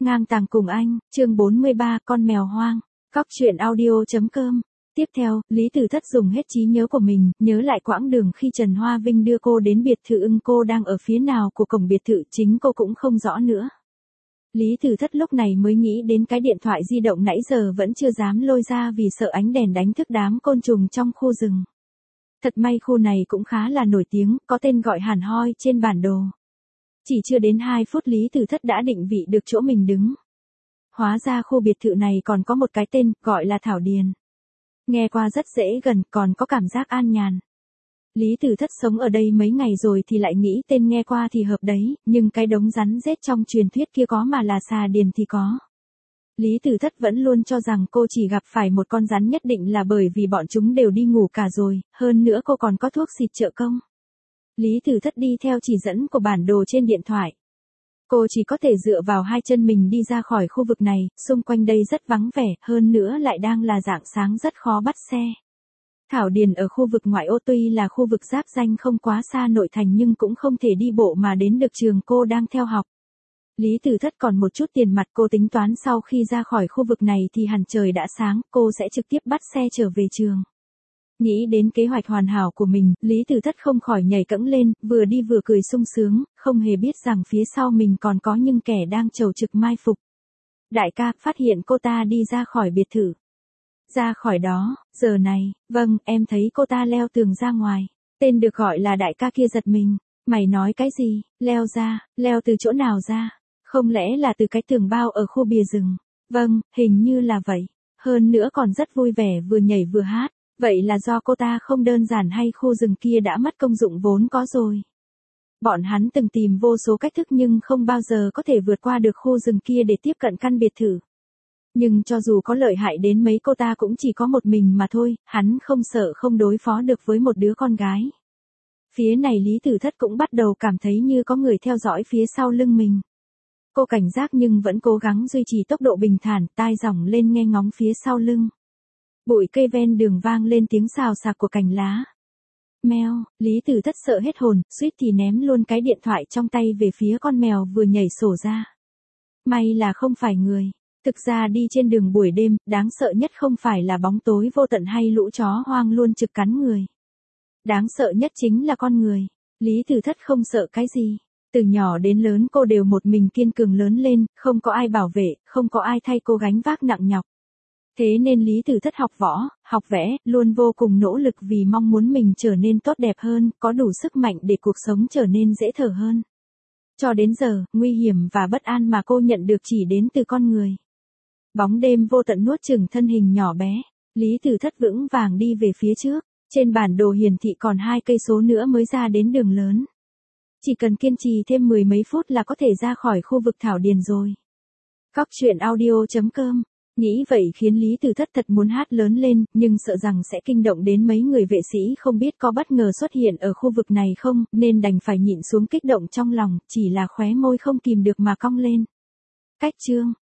Ngang tàng cùng anh, chương 43, con mèo hoang. Cóc truyện audio.com. Tiếp theo, Lý Tử Thất dùng hết trí nhớ của mình, nhớ lại quãng đường khi Trần Hoa Vinh đưa cô đến biệt thự ưng, cô đang ở phía nào của cổng biệt thự, chính cô cũng không rõ nữa. Lý Tử Thất lúc này mới nghĩ đến cái điện thoại di động nãy giờ vẫn chưa dám lôi ra vì sợ ánh đèn đánh thức đám côn trùng trong khu rừng. Thật may khu này cũng khá là nổi tiếng, có tên gọi hẳn hoi trên bản đồ. Chỉ chưa đến 2 phút Lý Tử Thất đã định vị được chỗ mình đứng. Hóa ra khu biệt thự này còn có một cái tên, gọi là Thảo Điền. Nghe qua rất dễ gần, còn có cảm giác an nhàn. Lý Tử Thất sống ở đây mấy ngày rồi thì lại nghĩ tên nghe qua thì hợp đấy, nhưng cái đống rắn rết trong truyền thuyết kia có mà là xà điền thì có. Lý Tử Thất vẫn luôn cho rằng cô chỉ gặp phải một con rắn nhất định là bởi vì bọn chúng đều đi ngủ cả rồi, hơn nữa cô còn có thuốc xịt trợ công. Lý Tử Thất đi theo chỉ dẫn của bản đồ trên điện thoại. Cô chỉ có thể dựa vào 2 chân mình đi ra khỏi khu vực này, xung quanh đây rất vắng vẻ, hơn nữa lại đang là rạng sáng rất khó bắt xe. Thảo Điền ở khu vực ngoại ô tuy là khu vực giáp ranh không quá xa nội thành nhưng cũng không thể đi bộ mà đến được trường cô đang theo học. Lý Tử Thất còn một chút tiền mặt, cô tính toán sau khi ra khỏi khu vực này thì hẳn trời đã sáng, cô sẽ trực tiếp bắt xe trở về trường. Nghĩ đến kế hoạch hoàn hảo của mình, Lý Tử Thất không khỏi nhảy cẫng lên, vừa đi vừa cười sung sướng, không hề biết rằng phía sau mình còn có những kẻ đang chầu trực mai phục. Đại ca, phát hiện cô ta đi ra khỏi biệt thự. Ra khỏi đó, giờ này, vâng, em thấy cô ta leo tường ra ngoài. Tên được gọi là đại ca kia giật mình. Mày nói cái gì? Leo ra, leo từ chỗ nào ra? Không lẽ là từ cái tường bao ở khu bìa rừng? Vâng, hình như là vậy. Hơn nữa còn rất vui vẻ vừa nhảy vừa hát. Vậy là do cô ta không đơn giản hay khu rừng kia đã mất công dụng vốn có rồi. Bọn hắn từng tìm vô số cách thức nhưng không bao giờ có thể vượt qua được khu rừng kia để tiếp cận căn biệt thự. Nhưng cho dù có lợi hại đến mấy cô ta cũng chỉ có một mình mà thôi, hắn không sợ không đối phó được với một đứa con gái. Phía này Lý Tử Thất cũng bắt đầu cảm thấy như có người theo dõi phía sau lưng mình. Cô cảnh giác nhưng vẫn cố gắng duy trì tốc độ bình thản, tai dòng lên nghe ngóng phía sau lưng. Bụi cây ven đường vang lên tiếng xào xạc của cành lá. Mèo, Lý Tử Thất sợ hết hồn, suýt thì ném luôn cái điện thoại trong tay về phía con mèo vừa nhảy sổ ra. May là không phải người. Thực ra đi trên đường buổi đêm, đáng sợ nhất không phải là bóng tối vô tận hay lũ chó hoang luôn trực cắn người. Đáng sợ nhất chính là con người. Lý Tử Thất không sợ cái gì. Từ nhỏ đến lớn cô đều một mình kiên cường lớn lên, không có ai bảo vệ, không có ai thay cô gánh vác nặng nhọc. Thế nên Lý Tử Thất học võ, học vẽ, luôn vô cùng nỗ lực vì mong muốn mình trở nên tốt đẹp hơn, có đủ sức mạnh để cuộc sống trở nên dễ thở hơn. Cho đến giờ, nguy hiểm và bất an mà cô nhận được chỉ đến từ con người. Bóng đêm vô tận nuốt chửng thân hình nhỏ bé, Lý Tử Thất vững vàng đi về phía trước, trên bản đồ hiển thị còn 2 cây số nữa mới ra đến đường lớn. Chỉ cần kiên trì thêm 10 mấy phút là có thể ra khỏi khu vực Thảo Điền rồi. Cóc truyện audio.com. Nghĩ vậy khiến Lý Tử Thất thật muốn hát lớn lên, nhưng sợ rằng sẽ kinh động đến mấy người vệ sĩ không biết có bất ngờ xuất hiện ở khu vực này không, nên đành phải nhịn xuống kích động trong lòng, chỉ là khóe môi không kìm được mà cong lên. Cách chương